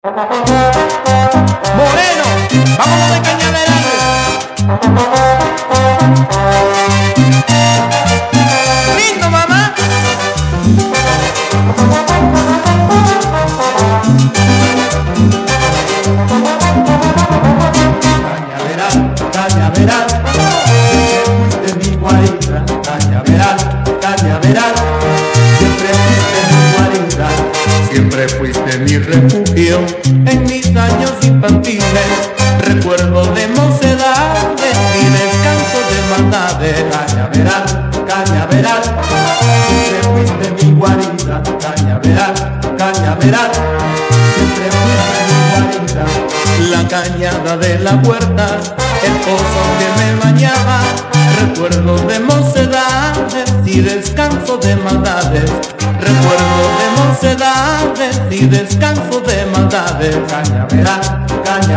Moreno, vámonos de Cañaveral. Lindo, mamá. Cañaveral, Cañaveral, siempre fuiste mi guarida. Cañaveral, Cañaveral, siempre fuiste mi guarida. Siempre fuiste mi refugio en mis años infantiles. Recuerdo de mocedades y descanso de maldades. Cañaveral, Cañaveral, siempre fuiste mi guarida. Cañaveral, Cañaveral, siempre fuiste mi guarida. La cañada de la huerta, el pozo que me bañaba. Recuerdo de mocedades y descanso de maldades. Recuerdo de mocedades y descanso de maldades. Cañaveral,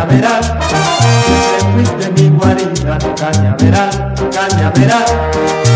Cañaveral, siempre fuiste mi guarida. Cañaveral, Cañaveral,